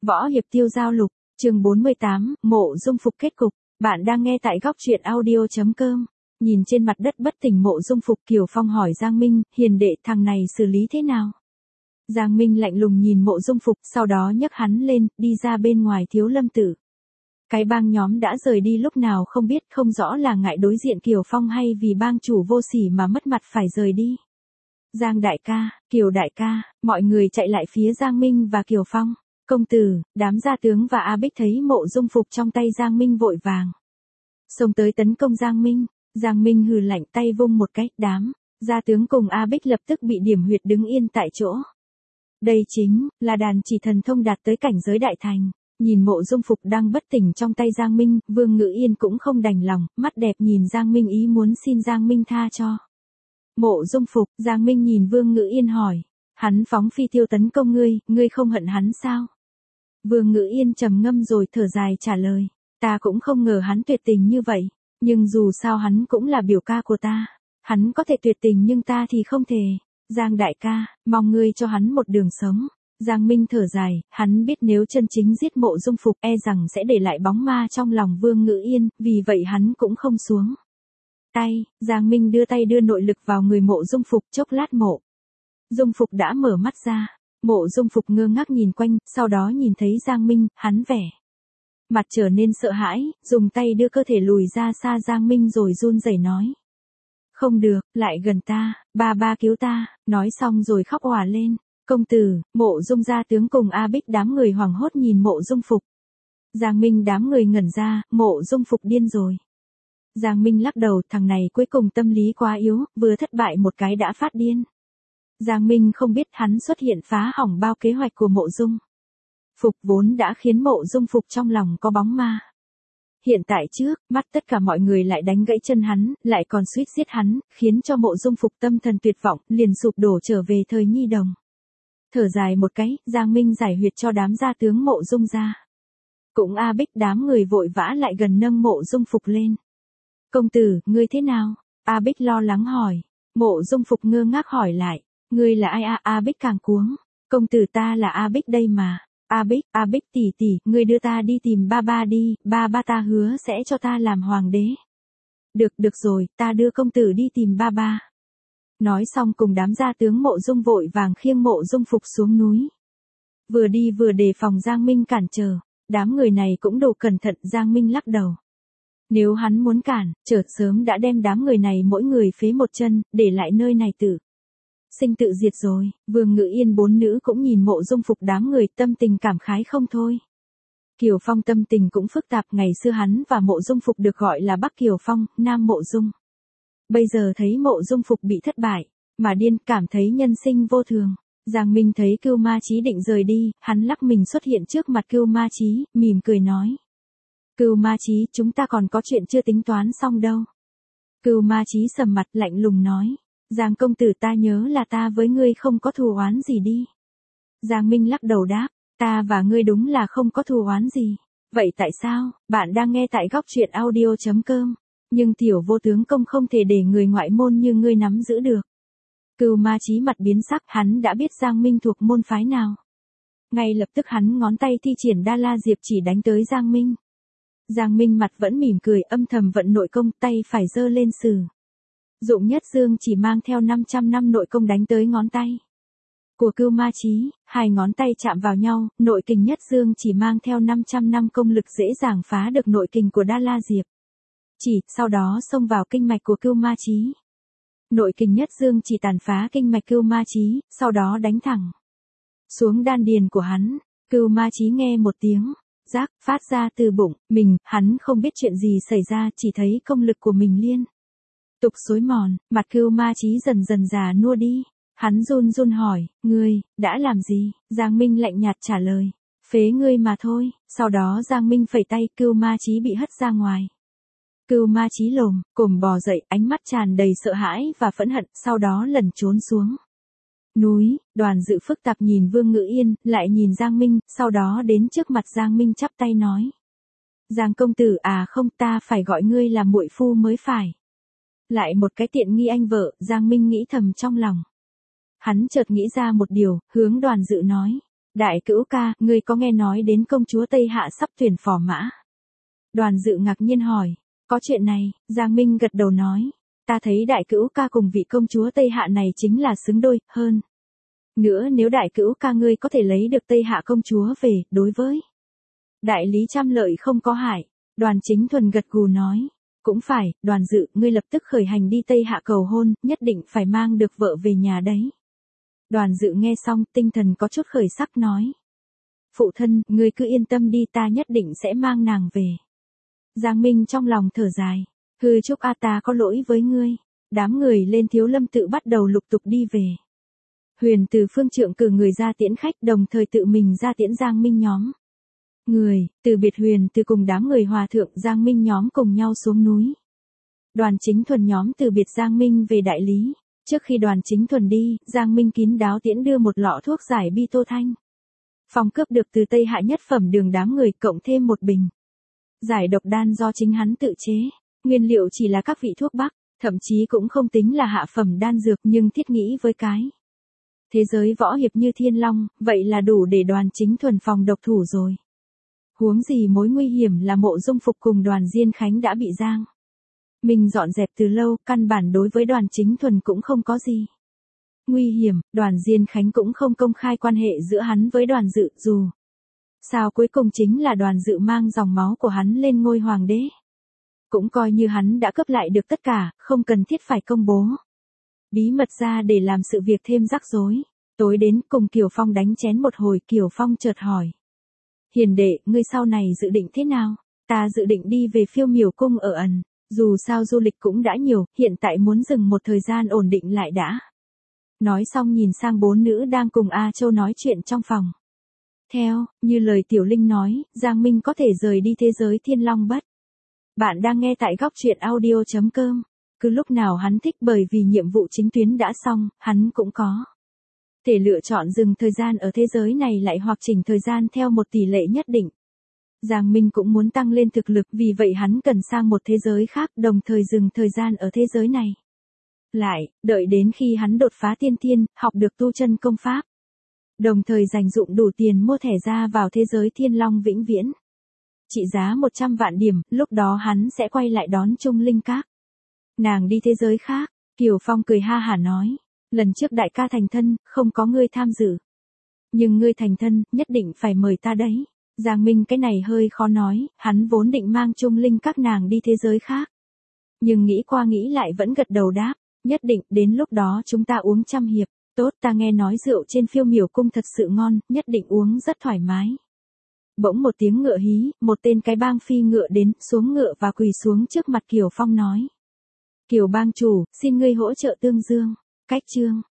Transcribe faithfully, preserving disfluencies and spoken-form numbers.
Võ hiệp tiêu giao lục, chương bốn mươi tám, Mộ Dung Phục kết cục. Bạn đang nghe tại góc truyện audio chấm com. Nhìn trên mặt đất bất tỉnh Mộ Dung Phục, Kiều Phong hỏi Giang Minh, hiền đệ, thằng này xử lý thế nào? Giang Minh lạnh lùng nhìn Mộ Dung Phục, sau đó nhấc hắn lên, đi ra bên ngoài Thiếu Lâm Tự. Cái bang nhóm đã rời đi lúc nào không biết, không rõ là ngại đối diện Kiều Phong hay vì bang chủ vô sỉ mà mất mặt phải rời đi. Giang đại ca, Kiều đại ca, mọi người chạy lại phía Giang Minh và Kiều Phong. Công tử, đám gia tướng và A Bích thấy Mộ Dung Phục trong tay Giang Minh vội vàng xông tới tấn công Giang Minh. Giang Minh hừ lạnh, tay vung một cái, đám gia tướng cùng A Bích lập tức bị điểm huyệt đứng yên tại chỗ. Đây chính là đàn chỉ thần thông đạt tới cảnh giới đại thành. Nhìn Mộ Dung Phục đang bất tỉnh trong tay Giang Minh, Vương Ngữ Yên cũng không đành lòng, mắt đẹp nhìn Giang Minh ý muốn xin Giang Minh tha cho. Mộ Dung Phục, Giang Minh nhìn Vương Ngữ Yên hỏi, hắn phóng phi tiêu tấn công ngươi, ngươi không hận hắn sao? Vương Ngữ Yên trầm ngâm rồi thở dài trả lời, ta cũng không ngờ hắn tuyệt tình như vậy, nhưng dù sao hắn cũng là biểu ca của ta, hắn có thể tuyệt tình nhưng ta thì không thể. Giang đại ca, mong ngươi cho hắn một đường sống. Giang Minh thở dài, hắn biết nếu chân chính giết Mộ Dung Phục e rằng sẽ để lại bóng ma trong lòng Vương Ngữ Yên, vì vậy hắn cũng không xuống tay. Giang Minh đưa tay đưa nội lực vào người Mộ Dung Phục, chốc lát Mộ Dung Phục đã mở mắt ra. Mộ Dung Phục ngơ ngác nhìn quanh, sau đó nhìn thấy Giang Minh, hắn vẻ mặt trở nên sợ hãi, dùng tay đưa cơ thể lùi ra xa Giang Minh rồi run rẩy nói. Không được, lại gần ta, ba ba cứu ta, nói xong rồi khóc òa lên. Công tử, Mộ Dung gia tướng cùng A Bích đám người hoảng hốt nhìn Mộ Dung Phục. Giang Minh đám người ngẩn ra, Mộ Dung Phục điên rồi. Giang Minh lắc đầu, thằng này cuối cùng tâm lý quá yếu, vừa thất bại một cái đã phát điên. Giang Minh không biết hắn xuất hiện phá hỏng bao kế hoạch của Mộ Dung Phục vốn đã khiến Mộ Dung Phục trong lòng có bóng ma. Hiện tại trước mắt tất cả mọi người lại đánh gãy chân hắn, lại còn suýt giết hắn, khiến cho Mộ Dung Phục tâm thần tuyệt vọng, liền sụp đổ trở về thời nhi đồng. Thở dài một cái, Giang Minh giải huyệt cho đám gia tướng Mộ Dung gia. Cũng A Bích đám người vội vã lại gần nâng Mộ Dung Phục lên. Công tử, ngươi thế nào? A Bích lo lắng hỏi. Mộ Dung Phục ngơ ngác hỏi lại, ngươi là ai? A A Bích càng cuống. Công tử, ta là A Bích đây mà. A Bích, A Bích tỷ tỷ, ngươi đưa ta đi tìm ba ba đi, ba ba ta hứa sẽ cho ta làm hoàng đế. Được, được rồi, ta đưa công tử đi tìm ba ba. Nói xong cùng đám gia tướng Mộ Dung vội vàng khiêng Mộ Dung Phục xuống núi. Vừa đi vừa đề phòng Giang Minh cản trở, đám người này cũng đồ cẩn thận. Giang Minh lắc đầu. Nếu hắn muốn cản, chợt sớm đã đem đám người này mỗi người phế một chân, để lại nơi này tự sinh tự diệt rồi. Vương Ngữ Yên bốn nữ cũng nhìn Mộ Dung Phục đám người, tâm tình cảm khái không thôi. Kiều Phong tâm tình cũng phức tạp, ngày xưa hắn và Mộ Dung Phục được gọi là Bắc Kiều Phong, Nam Mộ Dung. Bây giờ thấy Mộ Dung Phục bị thất bại, mà điên, cảm thấy nhân sinh vô thường. Giang Minh thấy Cưu Ma Chí định rời đi, hắn lắc mình xuất hiện trước mặt Cưu Ma Chí, mỉm cười nói. Cưu Ma Chí, chúng ta còn có chuyện chưa tính toán xong đâu. Cưu Ma Chí sầm mặt lạnh lùng nói. Giang công tử, ta nhớ là ta với ngươi không có thù oán gì đi. Giang Minh lắc đầu đáp, ta và ngươi đúng là không có thù oán gì. Vậy tại sao? Bạn đang nghe tại góc truyện audio chấm com. Nhưng tiểu vô tướng công không thể để người ngoại môn như ngươi nắm giữ được. Cưu Ma Chí mặt biến sắc, hắn đã biết Giang Minh thuộc môn phái nào. Ngay lập tức hắn ngón tay thi triển Đa La Diệp chỉ đánh tới Giang Minh. Giang Minh mặt vẫn mỉm cười, âm thầm vận nội công, tay phải giơ lên sử dụng nhất dương chỉ mang theo năm trăm năm nội công đánh tới ngón tay của Cưu Ma Chí. Hai ngón tay chạm vào nhau, nội kình nhất dương chỉ mang theo năm trăm năm công lực dễ dàng phá được nội kình của Đa La Diệp chỉ, sau đó xông vào kinh mạch của Cưu Ma Chí. Nội kình nhất dương chỉ tàn phá kinh mạch Cưu Ma Chí, sau đó đánh thẳng xuống đan điền của hắn. Cưu Ma Chí nghe một tiếng rác phát ra từ bụng mình, hắn không biết chuyện gì xảy ra, chỉ thấy công lực của mình liên tục xối mòn, mặt Cưu Ma Chí dần dần già nua đi. Hắn run run hỏi, ngươi đã làm gì? Giang Minh lạnh nhạt trả lời, phế ngươi mà thôi. Sau đó Giang Minh phẩy tay, Cưu Ma Chí bị hất ra ngoài. Cưu Ma Chí lồm cồm bò dậy, ánh mắt tràn đầy sợ hãi và phẫn hận, sau đó lẩn trốn xuống núi. Đoàn Dự phức tạp nhìn Vương Ngữ Yên, lại nhìn Giang Minh, sau đó đến trước mặt Giang Minh chắp tay nói. Giang công tử, à không, ta phải gọi ngươi là muội phu mới phải. Lại một cái tiện nghi anh vợ, Giang Minh nghĩ thầm trong lòng. Hắn chợt nghĩ ra một điều, hướng Đoàn Dự nói. Đại cữu ca, ngươi có nghe nói đến công chúa Tây Hạ sắp tuyển phò mã? Đoàn Dự ngạc nhiên hỏi. Có chuyện này, Giang Minh gật đầu nói. Ta thấy đại cữu ca cùng vị công chúa Tây Hạ này chính là xứng đôi, hơn. Nữa nếu đại cữu ca ngươi có thể lấy được Tây Hạ công chúa về, đối với đại lý trăm lợi không có hại. Đoàn Chính Thuần gật gù nói. Cũng phải, Đoàn Dự, ngươi lập tức khởi hành đi Tây Hạ cầu hôn, nhất định phải mang được vợ về nhà đấy. Đoàn Dự nghe xong, tinh thần có chút khởi sắc nói. Phụ thân, ngươi cứ yên tâm đi, ta nhất định sẽ mang nàng về. Giang Minh trong lòng thở dài. Hư Trúc a, ta có lỗi với ngươi. Đám người lên Thiếu Lâm tự bắt đầu lục tục đi về. Huyền Từ Phương trượng cử người ra tiễn khách, đồng thời tự mình ra tiễn Giang Minh nhóm. Người, từ biệt Huyền Từ cùng đám người hòa thượng, Giang Minh nhóm cùng nhau xuống núi. Đoàn Chính Thuần nhóm từ biệt Giang Minh về đại lý. Trước khi Đoàn Chính Thuần đi, Giang Minh kín đáo tiễn đưa một lọ thuốc giải bi tô thanh. Phong cướp được từ Tây Hạ nhất phẩm đường đám người, cộng thêm một bình giải độc đan do chính hắn tự chế. Nguyên liệu chỉ là các vị thuốc bắc, thậm chí cũng không tính là hạ phẩm đan dược, nhưng thiết nghĩ với cái thế giới võ hiệp như Thiên Long, vậy là đủ để Đoàn Chính Thuần phòng độc thủ rồi. Huống gì mối nguy hiểm là Mộ Dung Phục cùng Đoàn Diên Khánh đã bị Giang Minh dọn dẹp từ lâu, căn bản đối với Đoàn Chính Thuần cũng không có gì nguy hiểm. Đoàn Diên Khánh cũng không công khai quan hệ giữa hắn với Đoàn Dự, dù sao cuối cùng chính là Đoàn Dự mang dòng máu của hắn lên ngôi hoàng đế. Cũng coi như hắn đã cướp lại được tất cả, không cần thiết phải công bố bí mật ra để làm sự việc thêm rắc rối. Tối đến cùng Kiều Phong đánh chén một hồi, Kiều Phong chợt hỏi. Hiền đệ, ngươi sau này dự định thế nào? Ta dự định đi về Phiêu Miểu cung ở ẩn. Dù sao du lịch cũng đã nhiều, hiện tại muốn dừng một thời gian ổn định lại đã. Nói xong nhìn sang bốn nữ đang cùng A Châu nói chuyện trong phòng. Theo, như lời Tiểu Linh nói, Giang Minh có thể rời đi thế giới Thiên Long Bất. Bạn đang nghe tại góc truyện audio chấm com. Cứ lúc nào hắn thích, bởi vì nhiệm vụ chính tuyến đã xong, hắn cũng có thể lựa chọn dừng thời gian ở thế giới này lại hoặc chỉnh thời gian theo một tỷ lệ nhất định. Giang Minh cũng muốn tăng lên thực lực, vì vậy hắn cần sang một thế giới khác, đồng thời dừng thời gian ở thế giới này lại, đợi đến khi hắn đột phá tiên thiên, học được tu chân công pháp. Đồng thời dành dụng đủ tiền mua thẻ ra vào thế giới Thiên Long vĩnh viễn. Trị giá một trăm vạn điểm, lúc đó hắn sẽ quay lại đón Trung Linh Các. Nàng đi thế giới khác, Kiều Phong cười ha hả nói. Lần trước đại ca thành thân, không có ngươi tham dự. Nhưng ngươi thành thân, nhất định phải mời ta đấy. Giang Minh cái này hơi khó nói, hắn vốn định mang Trung Linh Các nàng đi thế giới khác. Nhưng nghĩ qua nghĩ lại vẫn gật đầu đáp. Nhất định, đến lúc đó chúng ta uống trăm hiệp. Tốt, ta nghe nói rượu trên Phiêu Miểu cung thật sự ngon, nhất định uống rất thoải mái. Bỗng một tiếng ngựa hí, một tên cái bang phi ngựa đến, xuống ngựa và quỳ xuống trước mặt Kiều Phong nói. Kiều bang chủ, xin ngươi hỗ trợ tương dương. Cách chương.